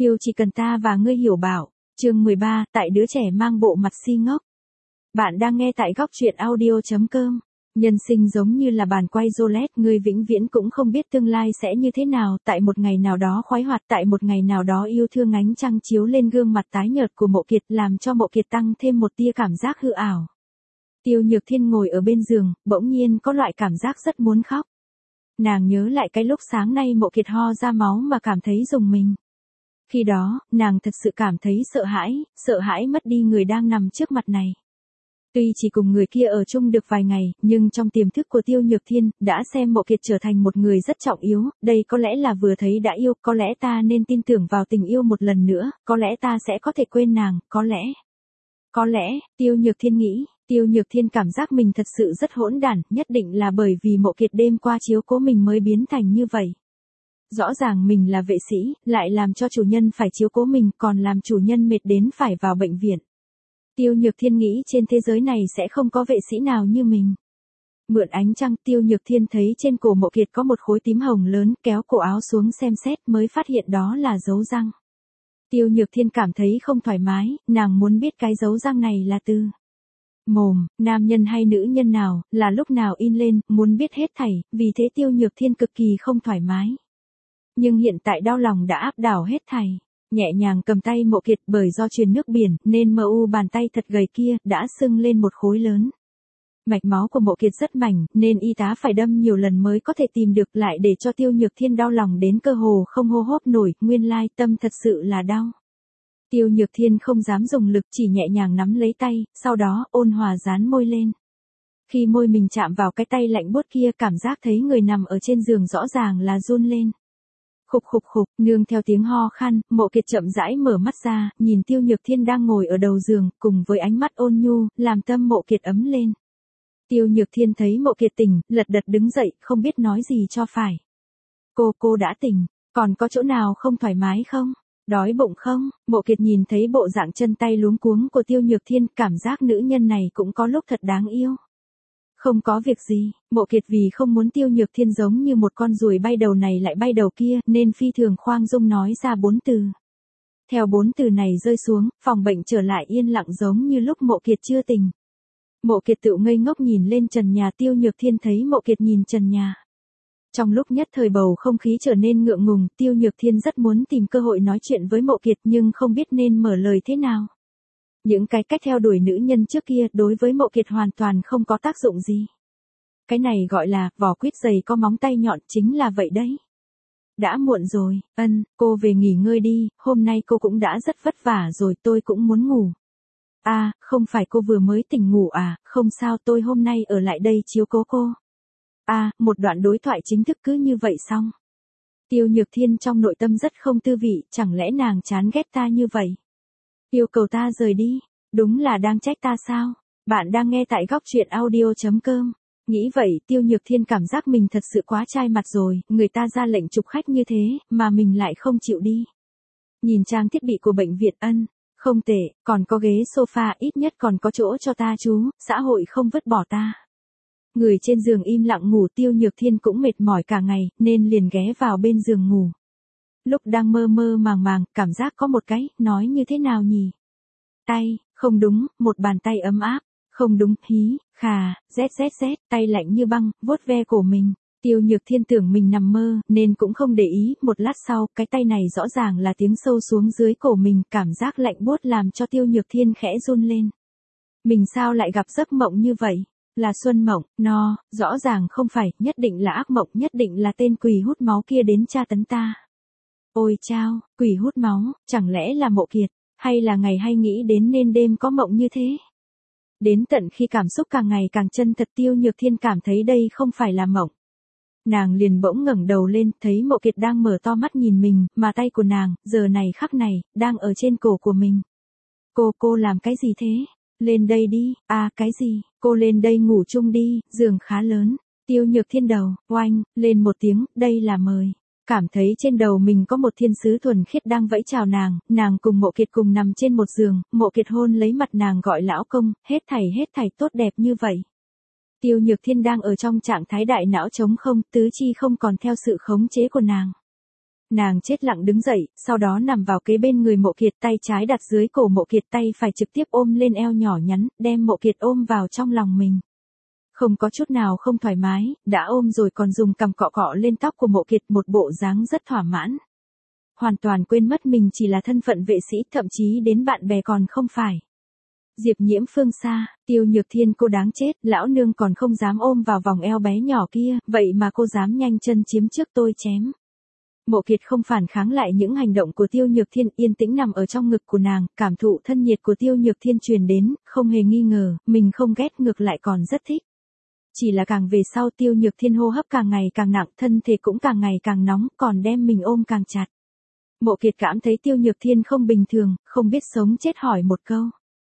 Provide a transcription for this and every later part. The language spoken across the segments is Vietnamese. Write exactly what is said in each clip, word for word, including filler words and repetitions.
Yêu chỉ cần ta và ngươi hiểu bảo. Chương mười ba, tại đứa trẻ mang bộ mặt si ngốc. Bạn đang nghe tại góc truyện audio chấm com. Nhân sinh giống như là bàn quay roulette, ngươi vĩnh viễn cũng không biết tương lai sẽ như thế nào, tại một ngày nào đó khoái hoạt, tại một ngày nào đó yêu thương ánh trăng chiếu lên gương mặt tái nhợt của Mộ Kiệt, làm cho Mộ Kiệt tăng thêm một tia cảm giác hư ảo. Tiêu Nhược Thiên ngồi ở bên giường, bỗng nhiên có loại cảm giác rất muốn khóc. Nàng nhớ lại cái lúc sáng nay Mộ Kiệt ho ra máu mà cảm thấy rùng mình. Khi đó, nàng thật sự cảm thấy sợ hãi, sợ hãi mất đi người đang nằm trước mặt này. Tuy chỉ cùng người kia ở chung được vài ngày, nhưng trong tiềm thức của Tiêu Nhược Thiên, đã xem Mộ Kiệt trở thành một người rất trọng yếu, đây có lẽ là vừa thấy đã yêu, có lẽ ta nên tin tưởng vào tình yêu một lần nữa, có lẽ ta sẽ có thể quên nàng, có lẽ. Có lẽ, Tiêu Nhược Thiên nghĩ, Tiêu Nhược Thiên cảm giác mình thật sự rất hỗn đản, nhất định là bởi vì Mộ Kiệt đêm qua chiếu cố mình mới biến thành như vậy. Rõ ràng mình là vệ sĩ, lại làm cho chủ nhân phải chiếu cố mình, còn làm chủ nhân mệt đến phải vào bệnh viện. Tiêu Nhược Thiên nghĩ trên thế giới này sẽ không có vệ sĩ nào như mình. Mượn ánh trăng, Tiêu Nhược Thiên thấy trên cổ Mộ Kiệt có một khối tím hồng lớn, kéo cổ áo xuống xem xét mới phát hiện đó là dấu răng. Tiêu Nhược Thiên cảm thấy không thoải mái, nàng muốn biết cái dấu răng này là từ mồm, nam nhân hay nữ nhân nào, là lúc nào in lên, muốn biết hết thảy, vì thế Tiêu Nhược Thiên cực kỳ không thoải mái. Nhưng hiện tại đau lòng đã áp đảo hết thảy. Nhẹ nhàng cầm tay Mộ Kiệt, bởi do truyền nước biển, nên mờ u bàn tay thật gầy kia, đã sưng lên một khối lớn. Mạch máu của Mộ Kiệt rất mảnh, nên y tá phải đâm nhiều lần mới có thể tìm được, lại để cho Tiêu Nhược Thiên đau lòng đến cơ hồ không hô hấp nổi, nguyên lai tâm thật sự là đau. Tiêu Nhược Thiên không dám dùng lực, chỉ nhẹ nhàng nắm lấy tay, sau đó ôn hòa dán môi lên. Khi môi mình chạm vào cái tay lạnh buốt kia, cảm giác thấy người nằm ở trên giường rõ ràng là run lên. Khục khục khục, nương theo tiếng ho khan, Mộ Kiệt chậm rãi mở mắt ra, nhìn Tiêu Nhược Thiên đang ngồi ở đầu giường, cùng với ánh mắt ôn nhu, làm tâm Mộ Kiệt ấm lên. Tiêu Nhược Thiên thấy Mộ Kiệt tỉnh, lật đật đứng dậy, không biết nói gì cho phải. Cô, cô đã tỉnh, còn có chỗ nào không thoải mái không? Đói bụng không? Mộ Kiệt nhìn thấy bộ dạng chân tay luống cuống của Tiêu Nhược Thiên, cảm giác nữ nhân này cũng có lúc thật đáng yêu. Không có việc gì, Mộ Kiệt vì không muốn Tiêu Nhược Thiên giống như một con ruồi bay đầu này lại bay đầu kia, nên phi thường khoang dung nói ra bốn từ. Theo bốn từ này rơi xuống, phòng bệnh trở lại yên lặng giống như lúc Mộ Kiệt chưa tỉnh. Mộ Kiệt tự ngây ngốc nhìn lên trần nhà, Tiêu Nhược Thiên thấy Mộ Kiệt nhìn trần nhà. Trong lúc nhất thời bầu không khí trở nên ngượng ngùng, Tiêu Nhược Thiên rất muốn tìm cơ hội nói chuyện với Mộ Kiệt nhưng không biết nên mở lời thế nào. Những cái cách theo đuổi nữ nhân trước kia đối với Mộ Kiệt hoàn toàn không có tác dụng gì. Cái này gọi là vỏ quýt dày có móng tay nhọn, chính là vậy đấy. Đã muộn rồi, ân, cô về nghỉ ngơi đi, hôm nay cô cũng đã rất vất vả rồi, tôi cũng muốn ngủ. À, không phải cô vừa mới tỉnh ngủ à, không sao, tôi hôm nay ở lại đây chiếu cố cô. À, một đoạn đối thoại chính thức cứ như vậy xong. Tiêu Nhược Thiên trong nội tâm rất không tư vị, chẳng lẽ nàng chán ghét ta như vậy? Yêu cầu ta rời đi, đúng là đang trách ta sao? Bạn đang nghe tại góc truyện audio chấm com. Nghĩ vậy, Tiêu Nhược Thiên cảm giác mình thật sự quá chai mặt rồi, người ta ra lệnh chụp khách như thế, mà mình lại không chịu đi. Nhìn trang thiết bị của bệnh viện, ân, không tệ, còn có ghế sofa, ít nhất còn có chỗ cho ta chú, xã hội không vứt bỏ ta. Người trên giường im lặng ngủ, Tiêu Nhược Thiên cũng mệt mỏi cả ngày, nên liền ghé vào bên giường ngủ. Lúc đang mơ mơ màng màng, cảm giác có một cái, nói như thế nào nhỉ? Tay, không đúng, một bàn tay ấm áp, không đúng, hí, khà, rét rét rét, tay lạnh như băng, vuốt ve cổ mình. Tiêu Nhược Thiên tưởng mình nằm mơ, nên cũng không để ý, một lát sau, cái tay này rõ ràng là tiếng sâu xuống dưới cổ mình, cảm giác lạnh buốt làm cho Tiêu Nhược Thiên khẽ run lên. Mình sao lại gặp giấc mộng như vậy? Là xuân mộng, no, rõ ràng không phải, nhất định là ác mộng, nhất định là tên quỷ hút máu kia đến tra tấn ta. Ôi chao, quỷ hút máu, chẳng lẽ là Mộ Kiệt, hay là ngày hay nghĩ đến nên đêm có mộng như thế? Đến tận khi cảm xúc càng ngày càng chân thật, Tiêu Nhược Thiên cảm thấy đây không phải là mộng. Nàng liền bỗng ngẩng đầu lên, thấy Mộ Kiệt đang mở to mắt nhìn mình, mà tay của nàng, giờ này khắc này, đang ở trên cổ của mình. Cô, cô làm cái gì thế? Lên đây đi, à cái gì, cô lên đây ngủ chung đi, giường khá lớn. Tiêu Nhược Thiên đầu, oanh, lên một tiếng, đây là mời. Cảm thấy trên đầu mình có một thiên sứ thuần khiết đang vẫy chào nàng, nàng cùng Mộ Kiệt cùng nằm trên một giường, Mộ Kiệt hôn lấy mặt nàng gọi lão công, hết thảy hết thảy tốt đẹp như vậy. Tiêu Nhược Thiên đang ở trong trạng thái đại não trống không, tứ chi không còn theo sự khống chế của nàng. Nàng chết lặng đứng dậy, sau đó nằm vào kế bên người Mộ Kiệt, tay trái đặt dưới cổ Mộ Kiệt, tay phải trực tiếp ôm lên eo nhỏ nhắn, đem Mộ Kiệt ôm vào trong lòng mình. Không có chút nào không thoải mái, đã ôm rồi còn dùng cằm cọ cọ lên tóc của Mộ Kiệt, một bộ dáng rất thỏa mãn. Hoàn toàn quên mất mình chỉ là thân phận vệ sĩ, thậm chí đến bạn bè còn không phải. Diệp Nhiễm phương xa, Tiêu Nhược Thiên cô đáng chết, lão nương còn không dám ôm vào vòng eo bé nhỏ kia, vậy mà cô dám nhanh chân chiếm trước tôi chém. Mộ Kiệt không phản kháng lại những hành động của Tiêu Nhược Thiên, yên tĩnh nằm ở trong ngực của nàng, cảm thụ thân nhiệt của Tiêu Nhược Thiên truyền đến, không hề nghi ngờ, mình không ghét ngược lại còn rất thích. Chỉ là càng về sau Tiêu Nhược Thiên hô hấp càng ngày càng nặng, thân thể cũng càng ngày càng nóng, còn đem mình ôm càng chặt. Mộ Kiệt cảm thấy Tiêu Nhược Thiên không bình thường, không biết sống chết hỏi một câu.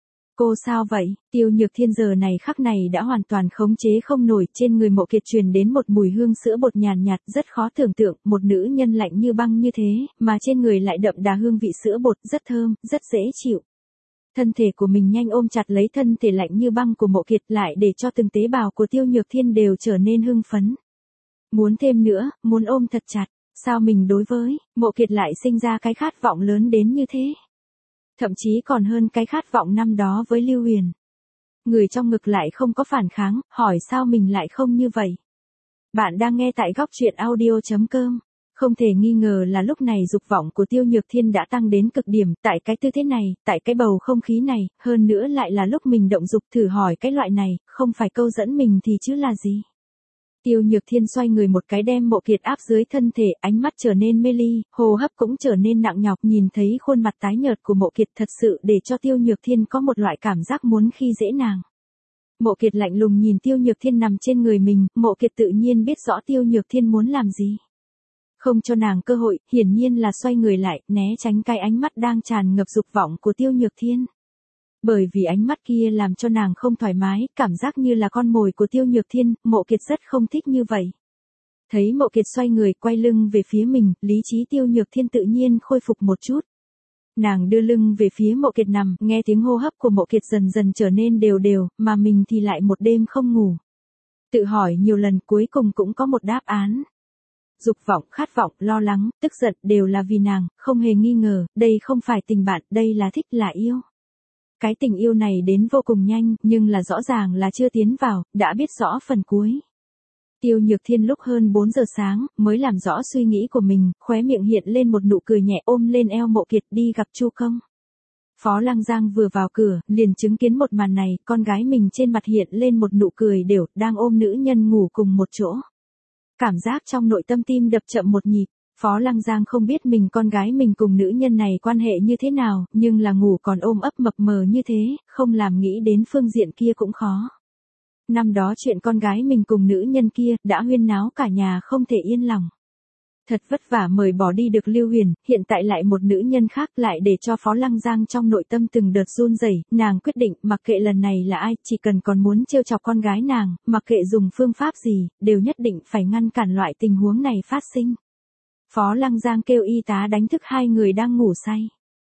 Cô sao vậy? Tiêu Nhược Thiên giờ này khắc này đã hoàn toàn khống chế không nổi, trên người Mộ Kiệt truyền đến một mùi hương sữa bột nhàn nhạt, rất khó tưởng tượng, một nữ nhân lạnh như băng như thế, mà trên người lại đậm đà hương vị sữa bột, rất thơm, rất dễ chịu. Thân thể của mình nhanh ôm chặt lấy thân thể lạnh như băng của Mộ Kiệt, lại để cho từng tế bào của Tiêu Nhược Thiên đều trở nên hưng phấn. Muốn thêm nữa, muốn ôm thật chặt, sao mình đối với Mộ Kiệt lại sinh ra cái khát vọng lớn đến như thế? Thậm chí còn hơn cái khát vọng năm đó với Lưu Huyền. Người trong ngực lại không có phản kháng, hỏi sao mình lại không như vậy. Bạn đang nghe tại góc truyện audio chấm com. Không thể nghi ngờ là lúc này dục vọng của Tiêu Nhược Thiên đã tăng đến cực điểm, tại cái tư thế này, tại cái bầu không khí này, hơn nữa lại là lúc mình động dục, thử hỏi cái loại này, không phải câu dẫn mình thì chứ là gì. Tiêu Nhược Thiên xoay người một cái đem Mộ Kiệt áp dưới thân thể, ánh mắt trở nên mê ly, hô hấp cũng trở nên nặng nhọc, nhìn thấy khuôn mặt tái nhợt của Mộ Kiệt thật sự để cho Tiêu Nhược Thiên có một loại cảm giác muốn khi dễ nàng. Mộ Kiệt lạnh lùng nhìn Tiêu Nhược Thiên nằm trên người mình, Mộ Kiệt tự nhiên biết rõ Tiêu Nhược Thiên muốn làm gì. Không cho nàng cơ hội, hiển nhiên là xoay người lại, né tránh cái ánh mắt đang tràn ngập dục vọng của Tiêu Nhược Thiên. Bởi vì ánh mắt kia làm cho nàng không thoải mái, cảm giác như là con mồi của Tiêu Nhược Thiên, Mộ Kiệt rất không thích như vậy. Thấy Mộ Kiệt xoay người quay lưng về phía mình, lý trí Tiêu Nhược Thiên tự nhiên khôi phục một chút. Nàng đưa lưng về phía Mộ Kiệt nằm, nghe tiếng hô hấp của Mộ Kiệt dần dần trở nên đều đều, mà mình thì lại một đêm không ngủ. Tự hỏi nhiều lần cuối cùng cũng có một đáp án. Dục vọng, khát vọng, lo lắng, tức giận đều là vì nàng, không hề nghi ngờ, đây không phải tình bạn, đây là thích, là yêu. Cái tình yêu này đến vô cùng nhanh, nhưng là rõ ràng là chưa tiến vào, đã biết rõ phần cuối. Tiêu Nhược Thiên lúc hơn bốn giờ sáng, mới làm rõ suy nghĩ của mình, khóe miệng hiện lên một nụ cười nhẹ, ôm lên eo Mộ Kiệt đi gặp Chu Công. Phó Lăng Giang vừa vào cửa, liền chứng kiến một màn này, con gái mình trên mặt hiện lên một nụ cười đều, đang ôm nữ nhân ngủ cùng một chỗ. Cảm giác trong nội tâm tim đập chậm một nhịp. Phó Lăng Giang không biết mình con gái mình cùng nữ nhân này quan hệ như thế nào, nhưng là ngủ còn ôm ấp mập mờ như thế, không làm nghĩ đến phương diện kia cũng khó. Năm đó chuyện con gái mình cùng nữ nhân kia, đã huyên náo cả nhà không thể yên lòng. Thật vất vả mời bỏ đi được Lưu Huyền, hiện tại lại một nữ nhân khác lại để cho Phó Lăng Giang trong nội tâm từng đợt run rẩy, nàng quyết định, mặc kệ lần này là ai, chỉ cần còn muốn trêu chọc con gái nàng, mặc kệ dùng phương pháp gì, đều nhất định phải ngăn cản loại tình huống này phát sinh. Phó Lăng Giang kêu y tá đánh thức hai người đang ngủ say.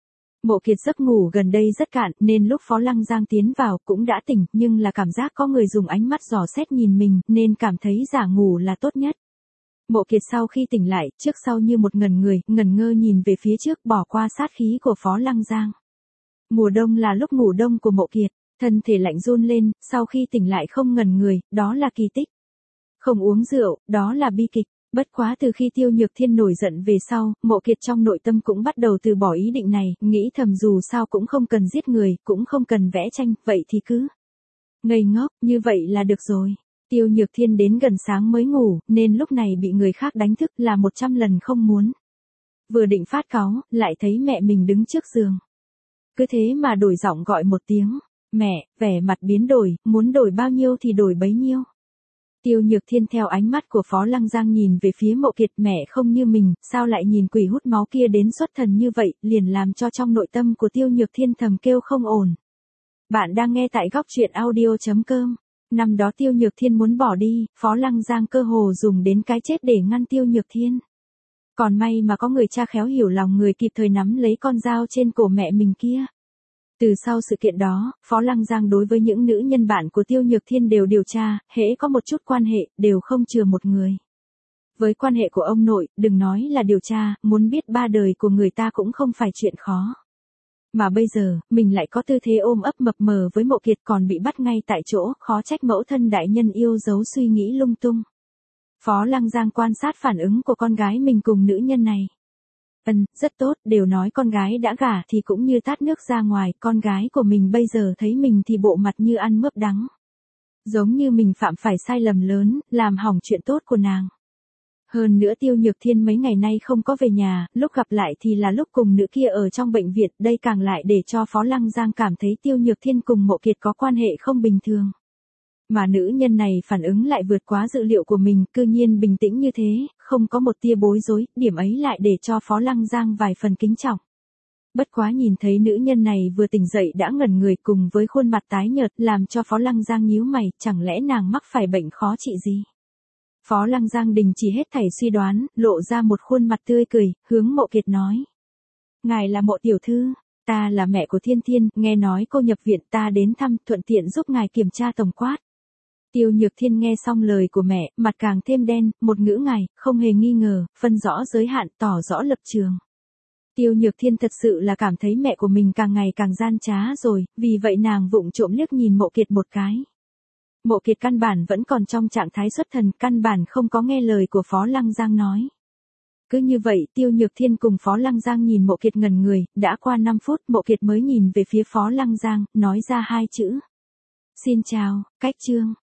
Mộ Kiệt giấc ngủ gần đây rất cạn, nên lúc Phó Lăng Giang tiến vào cũng đã tỉnh, nhưng là cảm giác có người dùng ánh mắt dò xét nhìn mình, nên cảm thấy giả ngủ là tốt nhất. Mộ Kiệt sau khi tỉnh lại, trước sau như một ngẩn người, ngẩn ngơ nhìn về phía trước, bỏ qua sát khí của Phó Lăng Giang. Mùa đông là lúc ngủ đông của Mộ Kiệt, thân thể lạnh run lên, sau khi tỉnh lại không ngẩn người, đó là kỳ tích. Không uống rượu, đó là bi kịch. Bất quá từ khi Tiêu Nhược Thiên nổi giận về sau, Mộ Kiệt trong nội tâm cũng bắt đầu từ bỏ ý định này, nghĩ thầm dù sao cũng không cần giết người, cũng không cần vẽ tranh, vậy thì cứ ngây ngốc, như vậy là được rồi. Tiêu Nhược Thiên đến gần sáng mới ngủ, nên lúc này bị người khác đánh thức là một trăm lần không muốn. Vừa định phát cáu, lại thấy mẹ mình đứng trước giường. Cứ thế mà đổi giọng gọi một tiếng, mẹ, vẻ mặt biến đổi, muốn đổi bao nhiêu thì đổi bấy nhiêu. Tiêu Nhược Thiên theo ánh mắt của Phó Lăng Giang nhìn về phía Mộ Kiệt, mẹ không như mình, sao lại nhìn quỷ hút máu kia đến xuất thần như vậy, liền làm cho trong nội tâm của Tiêu Nhược Thiên thầm kêu không ổn. Bạn đang nghe tại góc truyện audio chấm com. Năm đó Tiêu Nhược Thiên muốn bỏ đi, Phó Lăng Giang cơ hồ dùng đến cái chết để ngăn Tiêu Nhược Thiên. Còn may mà có người cha khéo hiểu lòng người kịp thời nắm lấy con dao trên cổ mẹ mình kia. Từ sau sự kiện đó, Phó Lăng Giang đối với những nữ nhân bạn của Tiêu Nhược Thiên đều điều tra, hễ có một chút quan hệ, đều không chừa một người. Với quan hệ của ông nội, đừng nói là điều tra, muốn biết ba đời của người ta cũng không phải chuyện khó. Mà bây giờ, mình lại có tư thế ôm ấp mập mờ với Mộ Kiệt còn bị bắt ngay tại chỗ, khó trách mẫu thân đại nhân yêu giấu suy nghĩ lung tung. Phó Lăng Giang quan sát phản ứng của con gái mình cùng nữ nhân này. Ừm, rất tốt, đều nói con gái đã gả thì cũng như tát nước ra ngoài, con gái của mình bây giờ thấy mình thì bộ mặt như ăn mướp đắng. Giống như mình phạm phải sai lầm lớn, làm hỏng chuyện tốt của nàng. Hơn nữa Tiêu Nhược Thiên mấy ngày nay không có về nhà, lúc gặp lại thì là lúc cùng nữ kia ở trong bệnh viện, đây càng lại để cho Phó Lăng Giang cảm thấy Tiêu Nhược Thiên cùng Mộ Kiệt có quan hệ không bình thường. Mà nữ nhân này phản ứng lại vượt quá dự liệu của mình, cư nhiên bình tĩnh như thế, không có một tia bối rối, điểm ấy lại để cho Phó Lăng Giang vài phần kính trọng. Bất quá nhìn thấy nữ nhân này vừa tỉnh dậy đã ngẩn người cùng với khuôn mặt tái nhợt làm cho Phó Lăng Giang nhíu mày, chẳng lẽ nàng mắc phải bệnh khó trị gì? Phó Lăng Giang đình chỉ hết thảy suy đoán, lộ ra một khuôn mặt tươi cười, hướng Mộ Kiệt nói. Ngài là Mộ tiểu thư, ta là mẹ của Thiên Thiên, nghe nói cô nhập viện ta đến thăm thuận tiện giúp ngài kiểm tra tổng quát. Tiêu Nhược Thiên nghe xong lời của mẹ, mặt càng thêm đen, một ngữ ngài, không hề nghi ngờ, phân rõ giới hạn, tỏ rõ lập trường. Tiêu Nhược Thiên thật sự là cảm thấy mẹ của mình càng ngày càng gian trá rồi, vì vậy nàng vụng trộm liếc nhìn Mộ Kiệt một cái. Mộ Kiệt căn bản vẫn còn trong trạng thái xuất thần, căn bản không có nghe lời của Phó Lăng Giang nói. Cứ như vậy, Tiêu Nhược Thiên cùng Phó Lăng Giang nhìn Mộ Kiệt ngẩn người, đã qua năm phút, Mộ Kiệt mới nhìn về phía Phó Lăng Giang, nói ra hai chữ. Xin chào, cách chương.